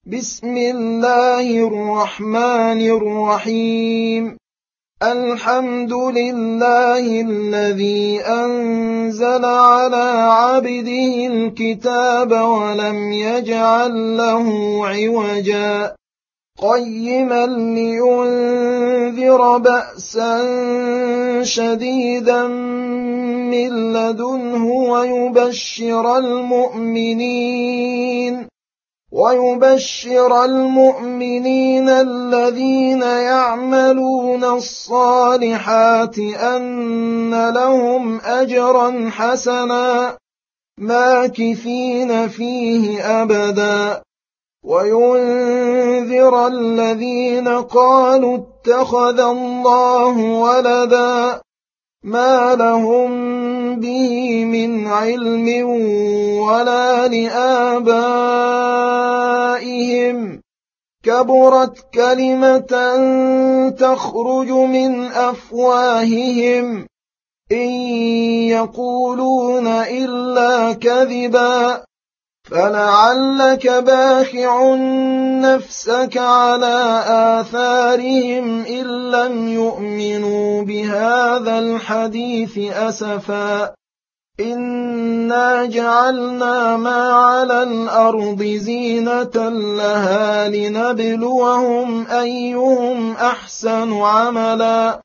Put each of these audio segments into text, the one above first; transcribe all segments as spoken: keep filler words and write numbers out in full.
بسم الله الرحمن الرحيم. الحمد لله الذي أنزل على عبده الكتاب ولم يجعل له عوجا قيما لينذر بأسا شديدا من لدنه ويبشر المؤمنين ويبشر المؤمنين الذين يعملون الصالحات أن لهم أجرا حسنا ماكثين فيه أبدا وينذر الذين قالوا اتخذ الله ولدا ما لهم به من علم ولا لآبائهم كبرت كلمة تخرج من أفواههم إن يقولون إلا كذبا فلعلك باخع نفسك على آثارهم إن لم يؤمنوا بهذا الحديث أسفا إنا جعلنا ما على الأرض زينة لها لنبلوهم أيهم أحسن عملا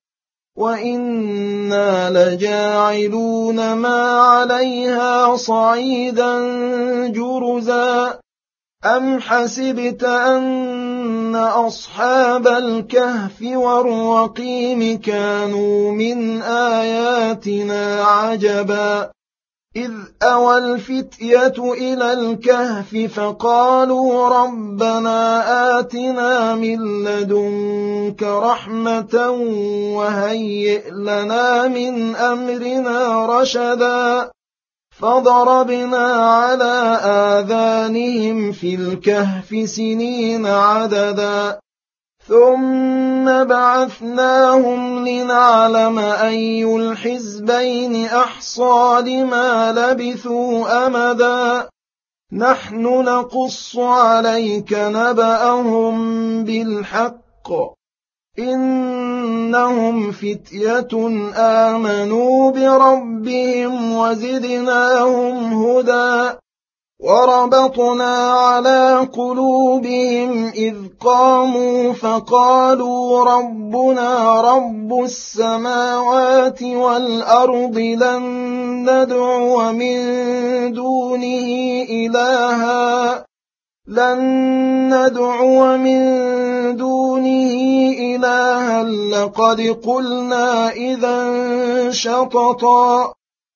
وإنا لجاعلون ما عليها صعيدا جرزا أم حسبت أن أصحاب الكهف والرقيم كانوا من آياتنا عجبا إذ أوى الفتية إلى الكهف فقالوا ربنا آتنا من لدنك رحمة وهيئ لنا من أمرنا رشدا فضربنا على آذانهم في الكهف سنين عددا ثم بعثناهم لنعلم أي الحزبين أحصى لما لبثوا أمدا نحن نقص عليك نبأهم بالحق إنهم فتية آمنوا بربهم وزدناهم هدى وربطنا على قلوبهم إذ قاموا فقالوا ربنا رب السماوات والأرض لن ندعو من دونه إلها لن ندعو من دونه إلها لقد قلنا إذا شططا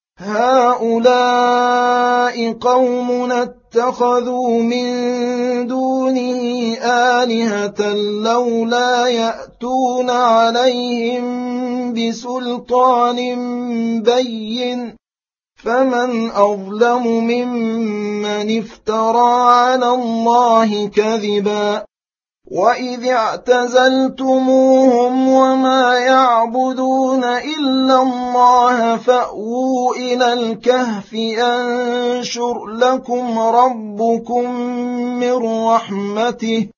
هؤلاء قومنا اتخذوا من دونه آلهة لولا يأتون عليهم بسلطان بين فمن أظلم ممن افترى على الله كذبا وإذ اعتزلتموهم وما يعبدون إلا الله فأووا إلى الكهف ينشر لكم ربكم من رحمته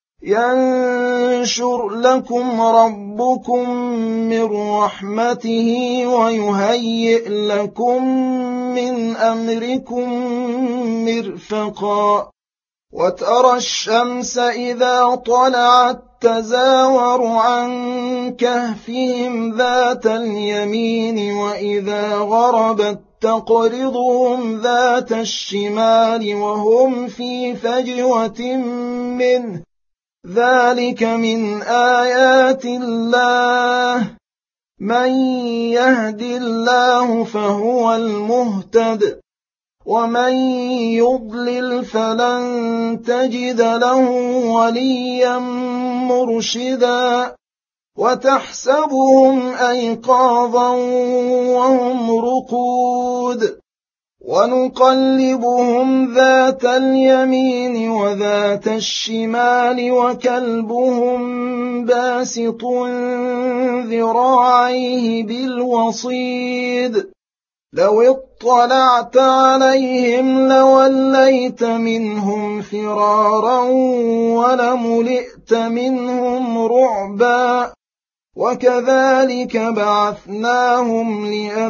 ينشر لكم ربكم من رحمته ويهيئ لكم من أمركم مرفقا وترى الشمس إذا طلعت تزاور عن كهفهم ذات اليمين وإذا غربت تقرضهم ذات الشمال وهم في فجوة منه ذلك من آيات الله من يهد الله فهو المهتد ومن يضلل فلن تجد له وليا مرشدا وتحسبهم أيقاظا وهم رقود ونقلبهم ذات اليمين وذات الشمال وكلبهم باسط ذراعيه بالوصيد لو اطلعت عليهم لوليت منهم فرارا ولملئت منهم رعبا وكذلك بعثناهم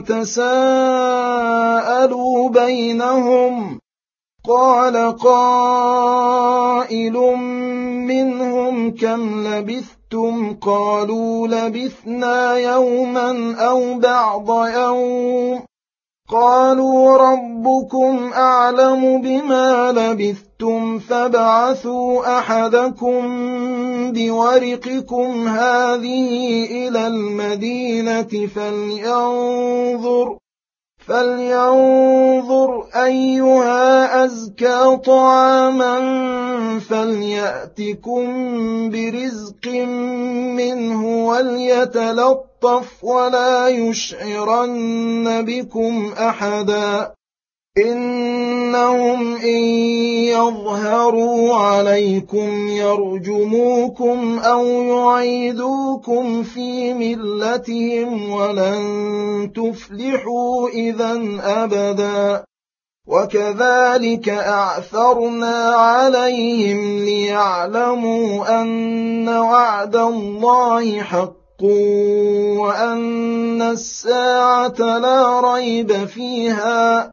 ليتساءلوا بينهم قال قائل منهم كم لبثتم قالوا لبثنا يوما أو بعض يوم قالوا ربكم أعلم بما لبثتم فابعثوا أحدكم بورقكم هذه إلى المدينة فلينظر فلينظر أيها أزكى طعاما فليأتكم برزق منه وليتلطف ولا يشعرن بكم أحدا إنهم إن يظهروا عليكم يرجموكم أو يعيدوكم في ملتهم ولن تفلحوا إذا أبدا وكذلك أعثرنا عليهم ليعلموا أن وعد الله حق وأن الساعة لا ريب فيها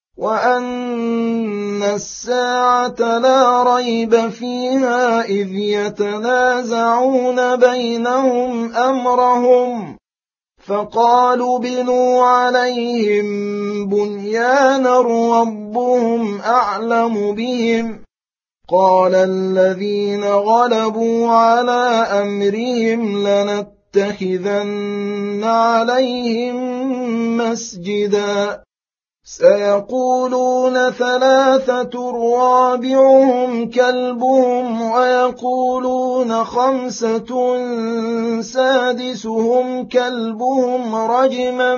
وأن الساعة لا ريب فيها إذ يتنازعون بينهم أمرهم فقالوا بنوا عليهم بنيانا ربهم أعلم بهم قال الذين غلبوا على أمرهم لنتخذن عليهم مسجدا سيقولون ثلاثة رابعهم كلبهم ويقولون خمسة سادسهم كلبهم رجما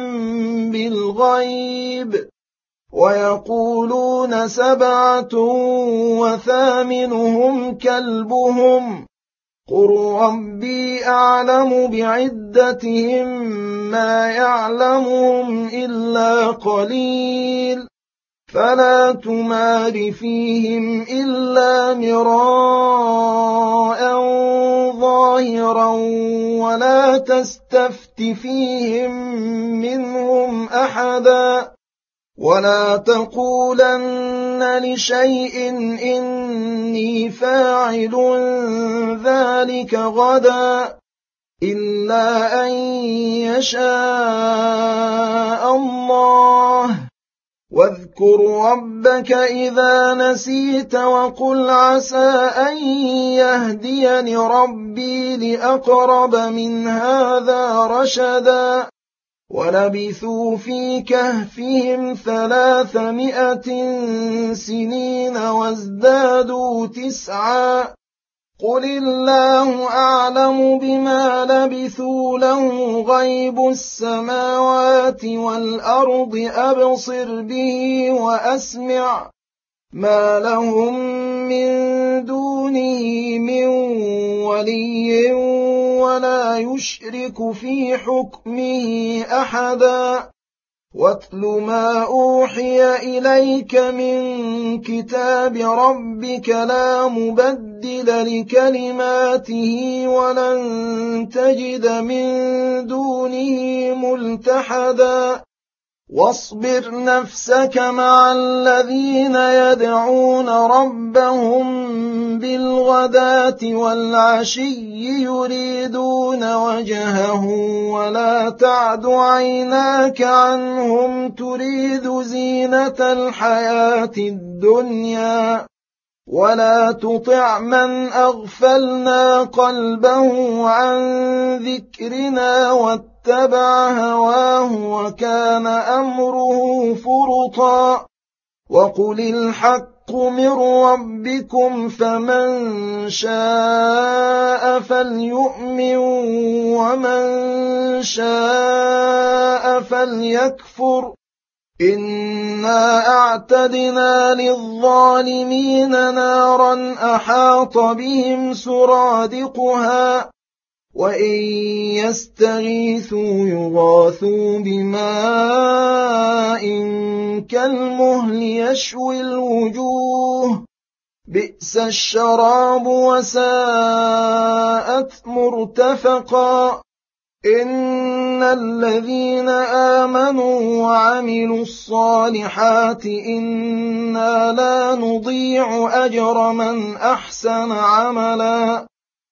بالغيب ويقولون سبعة وثامنهم كلبهم قل ربي أعلم بعدتهم ما يعلمهم إلا قليل فلا تمار فيهم إلا مراء ظاهرا ولا تستفت فيهم منهم أحدا ولا تقولن لشيء إني فاعل ذلك غدا إلا أن يشاء الله واذكر ربك إذا نسيت وقل عسى أن يهديني ربي لأقرب من هذا رشدا ولبثوا في كهفهم ثلاثمائة سنين وازدادوا تسعا قل الله أعلم بما لبثوا له غيب السماوات والأرض أبصر به وأسمع ما لهم من دونه من ولي ولا يشرك في حكمه أحدا واتل ما أوحي إليك من كتاب ربك لا مبدل لكلماته ولن تجد من دونه ملتحدا واصبر نفسك مع الذين يدعون ربهم بالغداة والعشي يريدون وجهه ولا تعد عيناك عنهم تريد زينة الحياة الدنيا ولا تطع من أغفلنا قلبه عن ذكرنا واتبع هواه وكان أمره فرطا وقل الحق من ربكم فمن شاء فليؤمن ومن شاء فليكفر إنا أعتدنا للظالمين نارا أحاط بهم سرادقها وإن يستغيثوا يغاثوا بماء كالمهل يشوي الوجوه بئس الشراب وساءت مرتفقا إن الذين آمنوا وعملوا الصالحات إنا لا نضيع أجر من أحسن عملا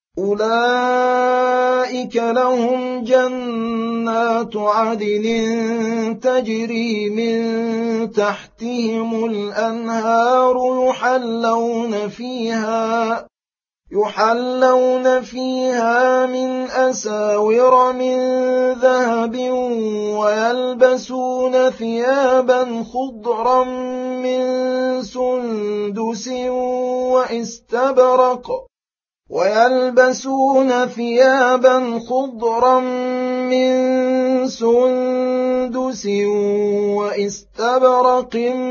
أولئك لهم جنات عدن تجري من تحتهم الأنهار يحلون فيها يحلون فيها من أساور من ذهب ويلبسون ثيابا خضرا من سندس واستبرق ويلبسون ثيابا خضرا من سندس واستبرق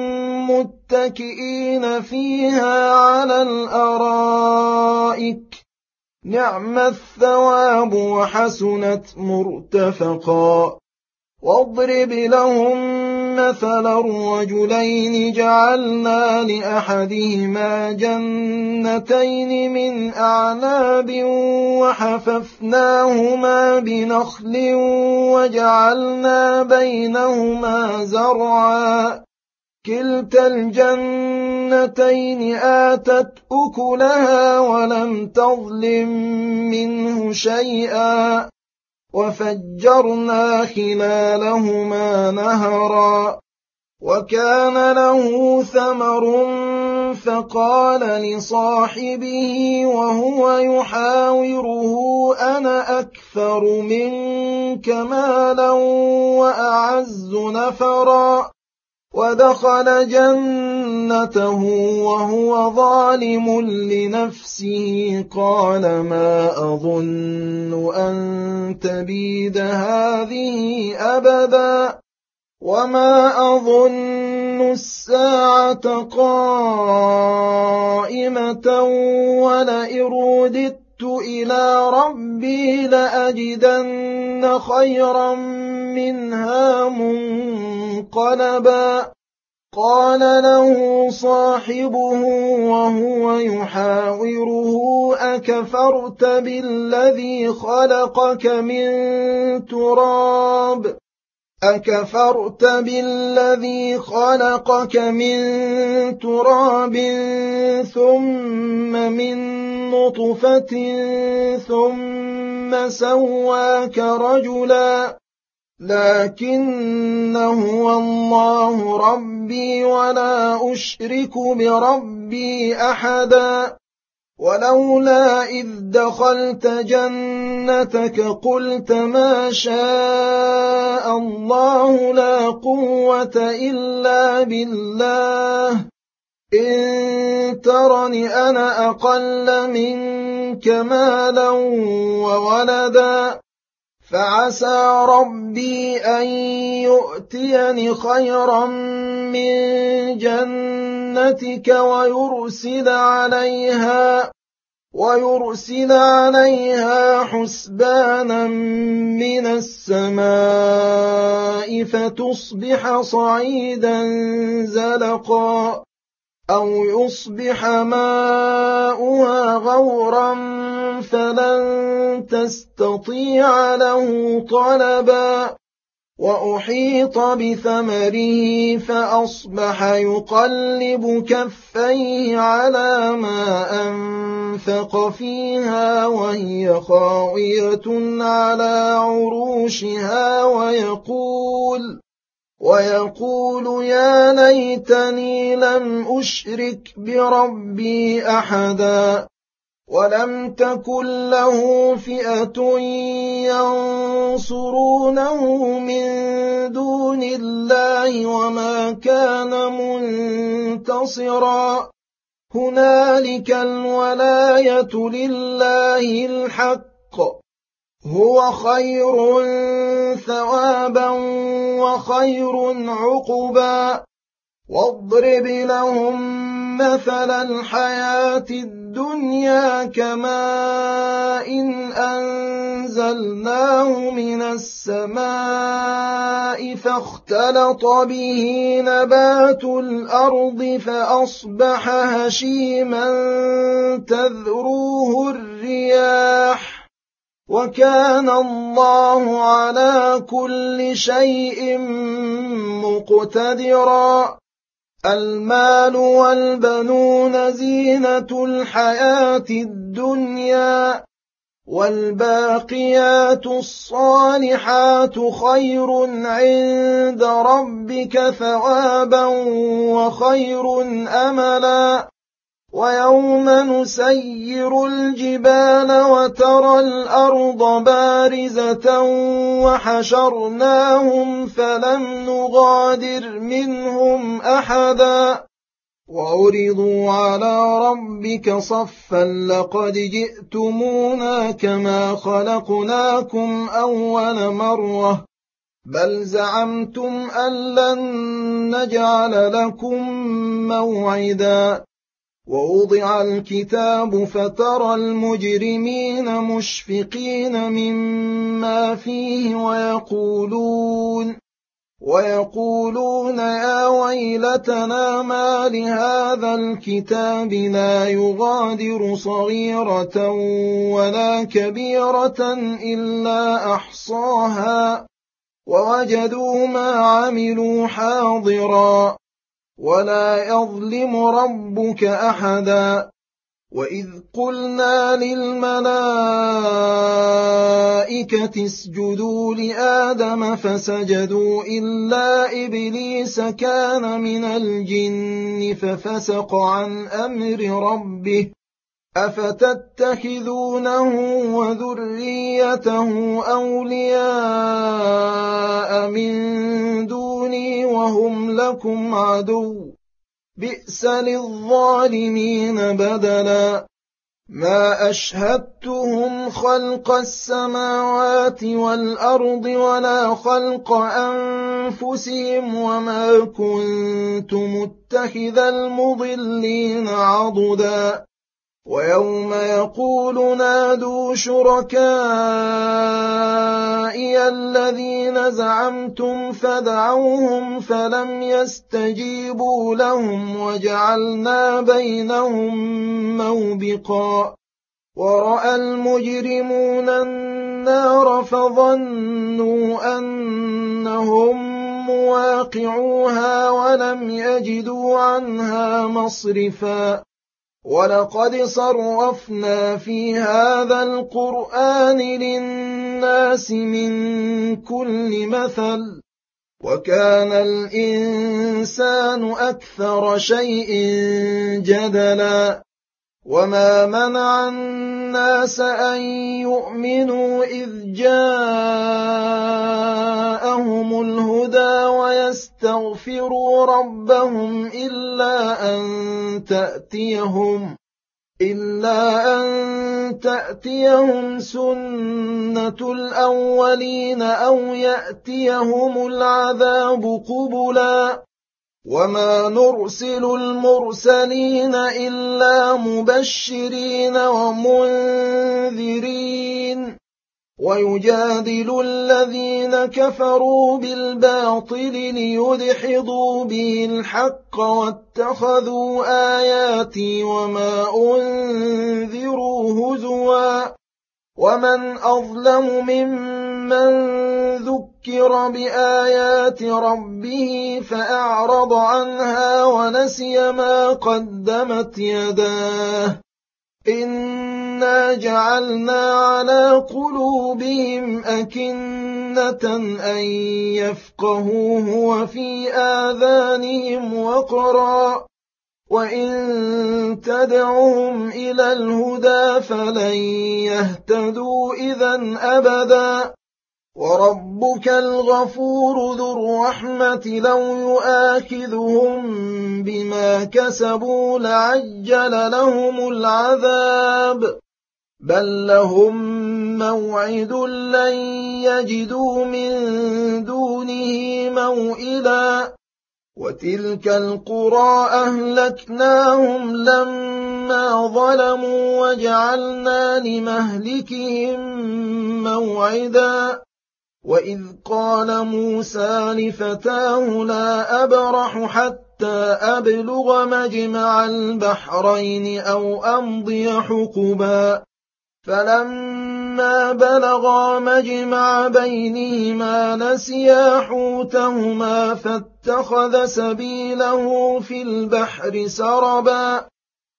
متكئين فيها على الأرائك نعم الثواب وحسنت مرتفقا واضرب لهم مثلا الرجلين جعلنا لأحدهما جنتين من أعناب وحففناهما بنخل وجعلنا بينهما زرعا كلتا الجنتين آتت أكلها ولم تظلم منه شيئا وفجرنا خلالهما نهرا وكان له ثمر فقال لصاحبه وهو يحاوره أنا أكثر منك مالا وأعز نفرا ودخل جنته وهو ظالم لنفسه قال ما أظن أن تبيد هذه أبدا وما أظن الساعة قائمة ولئن رددت إلى ربي لأجدن خيرا منها منقلبا قال له صاحبه وهو يحاوره أكفرت بالذي خلقك من تراب أكفرت بالذي خلقك من تراب ثم من نطفة ثم سواك رجلا لكن هو الله ربي ولا أشرك بربي أحدا ولولا إذ دخلت جنتك قلت ما شاء الله لا قوة إلا بالله إن ترني أنا أقل منك مالا وولدا فعسى ربي أن يؤتيني خيرا من جنتك ويرسل عليها ويرسل عليها حسبانا من السماء فتصبح صعيدا زلقا أو يصبح ماؤها غورا فلن تستطيع له طلبا وأحيط بثمره فأصبح يقلب كفيه على ما أنفق فيها وهي خاوية على عروشها ويقول ويقول يا ليتني لم أشرك بربي أحدا ولم تكن له فئة ينصرونه من دون الله وما كان منتصرا هنالك الولاية لله الحق هو خير ثوابا وخير عقبا واضرب لهم مثل الحياة الدنيا الدنيا كماء أنزلناه من السماء فاختلط به نبات الأرض فأصبح هشيما تذروه الرياح وكان الله على كل شيء مقتدرا. المال والبنون زينة الحياة الدنيا والباقيات الصالحات خير عند ربك ثوابا وخير أملا. ويوم نسير الجبال وترى الأرض بارزة وحشرناهم فلم نغادر منهم أحدا وعرضوا على ربك صفا لقد جئتمونا كما خلقناكم أول مرة بل زعمتم أن لن نجعل لكم موعدا. ووضع الكتاب فترى المجرمين مشفقين مما فيه ويقولون ويقولون يا ويلتنا ما لهذا الكتاب لا يغادر صغيرة ولا كبيرة إلا أحصاها ووجدوا ما عملوا حاضرا ولا يظلم ربك أحدا. وإذ قلنا للملائكة اسجدوا لآدم فسجدوا إلا إبليس كان من الجن ففسق عن أمر ربه أفتتخذونه وذريته أولياء من دوني وهم لكم عدو بئس للظالمين بدلا. ما أشهدتهم خلق السماوات والأرض ولا خلق أنفسهم وما كنت متخذ المضلين عضدا. ويوم يقول نادوا شركائي الذين زعمتم فدعوهم فلم يستجيبوا لهم وجعلنا بينهم موبقا. ورأى المجرمون النار فظنوا أنهم مواقعوها ولم يجدوا عنها مصرفا. ولقد صرفنا في هذا القرآن للناس من كل مثل وكان الإنسان أكثر شيء جدلا. وما منع الناس أن يؤمنوا إذ جاءهم الهدى ويستغفروا ربهم إلا أن تأتيهم إلا أن تأتيهم سنة الأولين أو يأتيهم العذاب قبلا. وما نرسل المرسلين إلا مبشرين ومنذرين ويجادل الذين كفروا بالباطل ليدحضوا به الحق واتخذوا آياتي وما أنذروا هزوا. ومن أظلم ممن ذكر بآيات ربه فأعرض عنها ونسي ما قدمت يداه إنا جعلنا على قلوبهم أكنة أن يفقهوه وفي آذانهم وقرا وإن تدعهم إلى الهدى فلن يهتدوا إذا أبدا. وربك الغفور ذو الرحمة لو يؤاخذهم بما كسبوا لعجل لهم العذاب بل لهم موعد لن يجدوا من دونه موئلا. وتلك القرى أهلكناهم لما ظلموا وجعلنا لمهلكهم موعدا وإذ قال موسى لفتاه لا أبرح حتى أبلغ مجمع البحرين أو أمضي حقبا فلما بلغا مجمع بينهما نسيا حوتهما فاتخذ سبيله في البحر سربا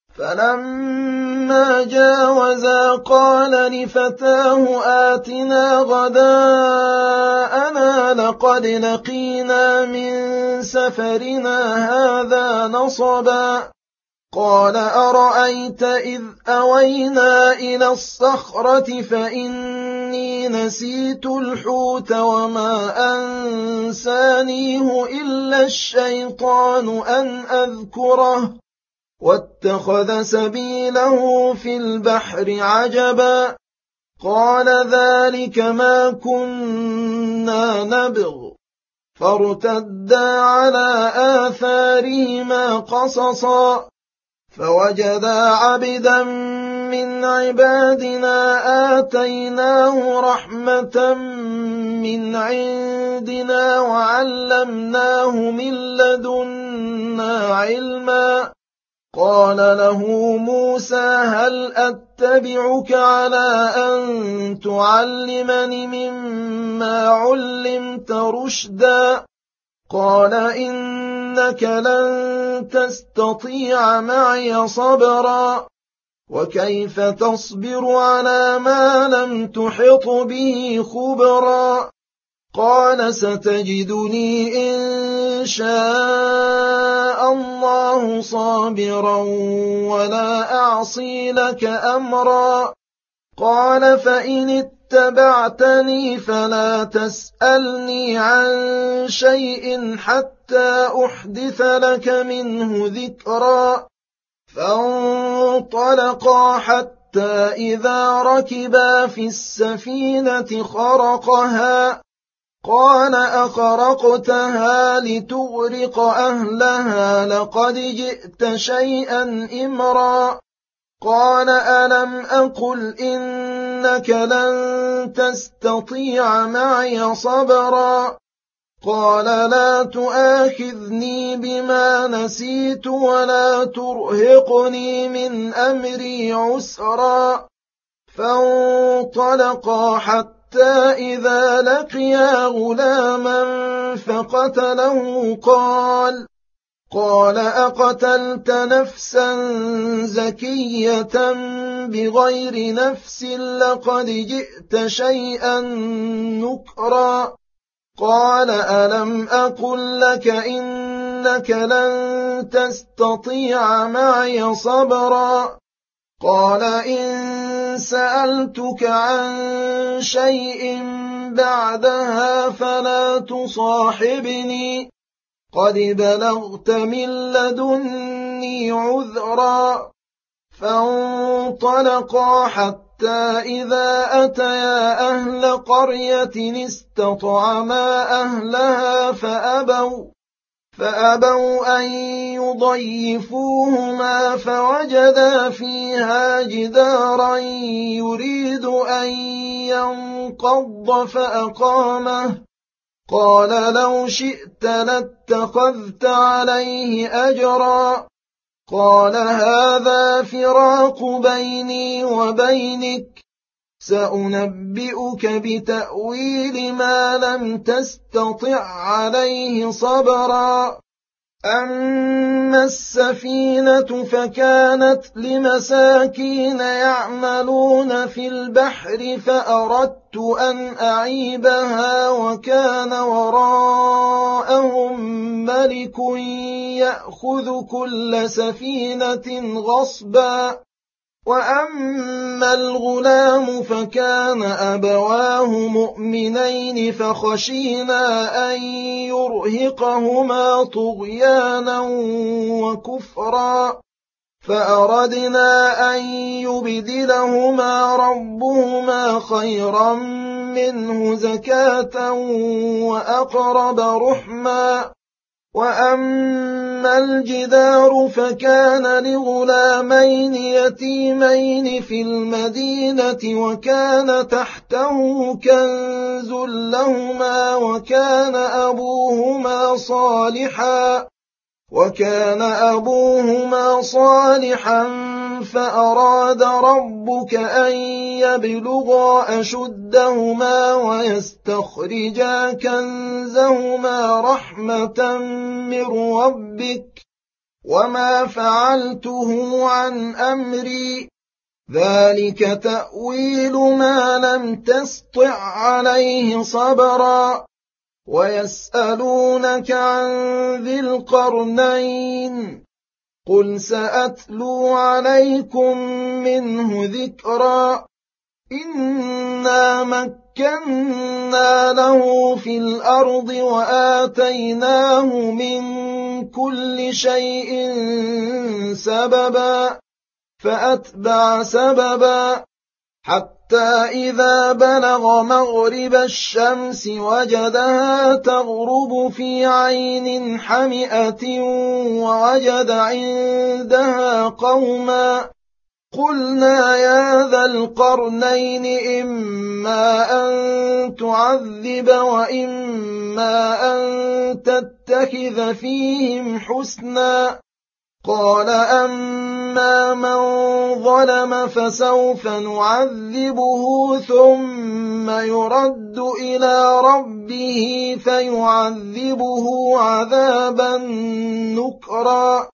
فلما جاوزا قال لفتاه آتنا غداءنا لقد لقينا من سفرنا هذا نصبا قال أرأيت إذ أوينا إلى الصخرة فإني نسيت الحوت وما أنسانيه إلا الشيطان أن أذكره واتخذ سبيله في البحر عجبا قال ذلك ما كنا نبغ فارتدا على آثارهما قصصا فوجدا عبدا من عبادنا آتيناه رحمة من عندنا وعلمناه من لدنا علما قال له موسى هل أتبعك على أن تعلمني مما علمت رشدا قال إنك لن تستطيع معي صبرا وكيف تصبر على ما لم تحط به خبرا قال ستجدني إن شاء الله صابرا ولا أعصي لك أمرا قال فإن اتبعتني فلا تسألني عن شيء حتى أحدث لك منه ذكرا فانطلقا حتى إذا ركبا في السفينة خرقها قال أخرقتها لتغرق أهلها لقد جئت شيئا إمرا قال ألم أقل إنك لن تستطيع معي صبرا قال لا تؤاخذني بما نسيت ولا ترهقني من أمري عسرا فانطلقا حتى إذا لقيا غلاما فقتله قال قال أقتلت نفسا زكية بغير نفس لقد جئت شيئا نكرا قال ألم أقل لك إنك لن تستطيع معي صبرا قال إن سألتك عن شيء بعدها فلا تصاحبني قد بلغت من لدني عذرا فانطلقا حتى إذا أتيا أهل قرية استطعما أهلها فأبوا فأبوا أن يضيفوهما فوجدا فيها جدارا يريد أن ينقض فأقامه قال لو شئت لاتخذت عليه أجرا قال هذا فراق بيني وبينك سأنبئك بتأويل ما لم تستطع عليه صبرا أما السفينة فكانت لمساكين يعملون في البحر فأردت أن أعيبها وكان وراءهم ملك يأخذ كل سفينة غصبا وأما الغلام فكان أبواه مؤمنين فخشينا أن يرهقهما طغيانا وكفرا فأردنا أن يبدلهما ربهما خيرا منه زكاة وأقرب رحما وأما الجدار فكان لغلامين يتيمين في المدينة وكان تحته كنز لهما وكان أبوهما صالحا وكان أبوهما صالحا فأراد ربك أن يبلغا أشدهما ويستخرجا كنزهما رحمة من ربك وما فعلته عن أمري ذلك تأويل ما لم تسطع عليه صبرا ويسألونك عن ذي القرنين قل سأتلو عليكم منه ذكرا إنا مكنا له في الأرض وآتيناه من كل شيء سببا فأتبع سببا حتى إذا بلغ مغرب الشمس وجدها تغرب في عين حمئة ووجد عندها قوما قلنا يا ذا القرنين إما أن تعذب وإما أن تتخذ فيهم حسنا قال أما من ظلم فسوف نعذبه ثم يرد إلى ربه فيعذبه عذابا نكرا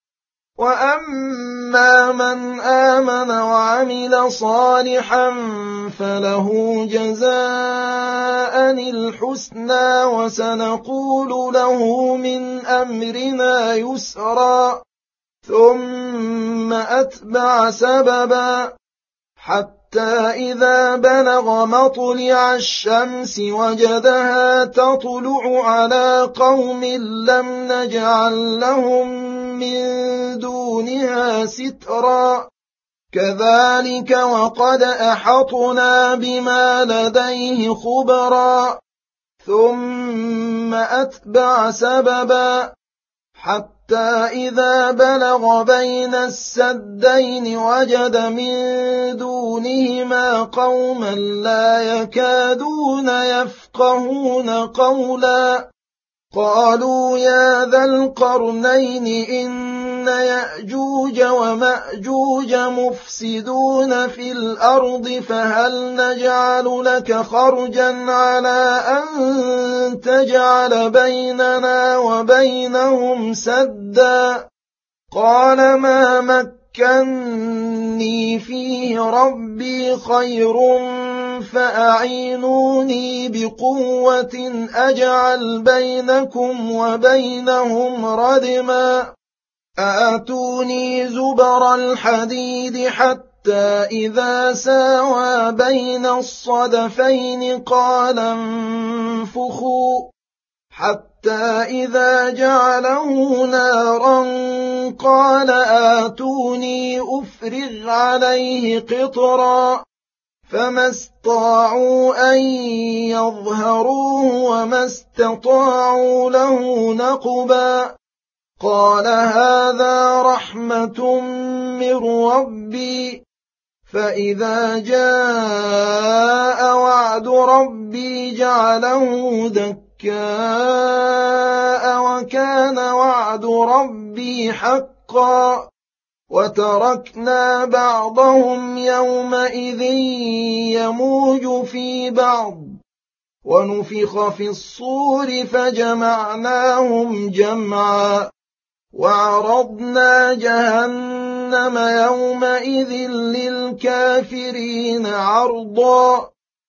وأما من آمن وعمل صالحا فله جزاء الحسنى وسنقول له من أمرنا يسرا ثم أتبع سببا حتى إذا بلغ مطلع الشمس وجدها تطلع على قوم لم نجعل لهم من دونها سترا كذلك وقد أحطنا بما لديه خبرا ثم أتبع سببا حتى إذا بلغ بين السدين وجد من دونهما قوما لا يكادون يفقهون قولا قالوا يا ذا القرنين إن يأجوج ومأجوج مفسدون في الأرض فهل نجعل لك خرجا على أن تجعل بيننا وبينهم سدا قال ما مكني فيه ربي خير فأعينوني بقوة أجعل بينكم وبينهم ردما آتوني زبر الحديد حتى إذا ساوى بين الصدفين قال انفخوا حتى إذا جعله نارا قال آتوني أفرغ عليه قطرا فما استطاعوا أن يظهروه وما استطاعوا له نقبا قال هذا رحمة من ربي فإذا جاء وعد ربي جعله دكاء وكان وعد ربي حقا وتركنا بعضهم يومئذ يموج في بعض ونفخ في الصور فجمعناهم جمعا وعرضنا جهنم يومئذ للكافرين عرضا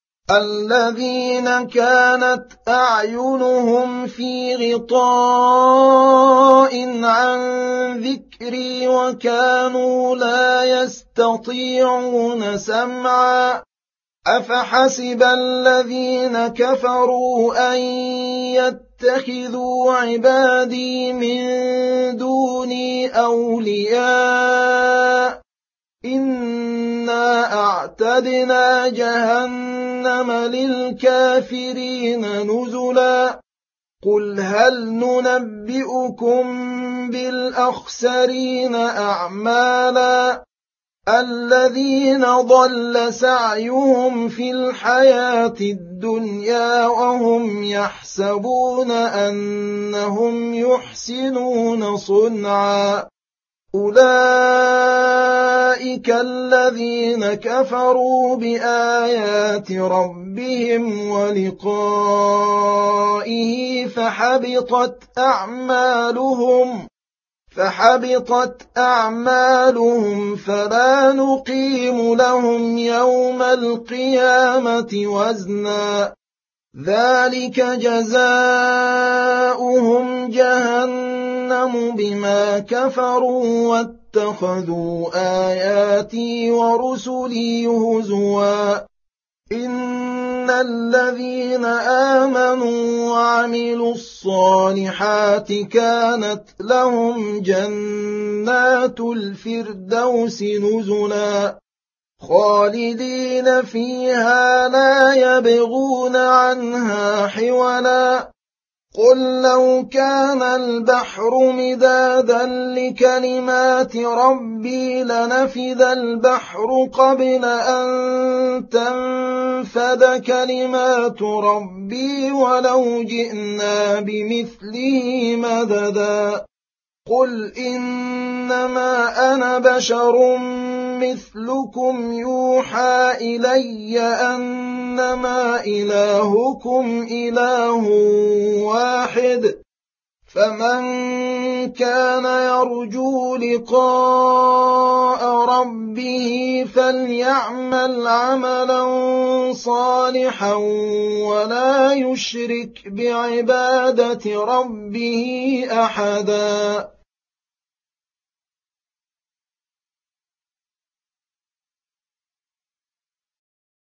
الذين كانت أعينهم في غطاء عن ذكري وكانوا لا يستطيعون سمعا أفحسب الذين كفروا أن يتخذوا عبادي من دوني أولياء إنا أعتدنا جهنم للكافرين نزلا قل هل ننبئكم بالأخسرين أعمالا الذين ضل سعيهم في الحياة الدنيا وهم يحسبون أنهم يحسنون صنعا أولئك الذين كفروا بآيات ربهم ولقائه فحبطت أعمالهم فحبطت أعمالهم فلا نقيم لهم يوم القيامة وزنا ذلك جزاؤهم جهنم بما كفروا واتخذوا آياتي ورسلي هزوا إن الذين آمنوا وعملوا الصالحات كانت لهم جنات الفردوس نزلا خالدين فيها لا يبغون عنها حولا قل لو كان البحر مدادا لكلمات ربي لنفد البحر قبل أن تنفد كلمات ربي ولو جئنا بمثله مددا قل إنما أنا بشر مثلكم يوحى إلي أنما إلهكم إله واحد فمن كان يرجو لقاء ربه فليعمل عملا صالحا ولا يشرك بعبادة ربه أحدا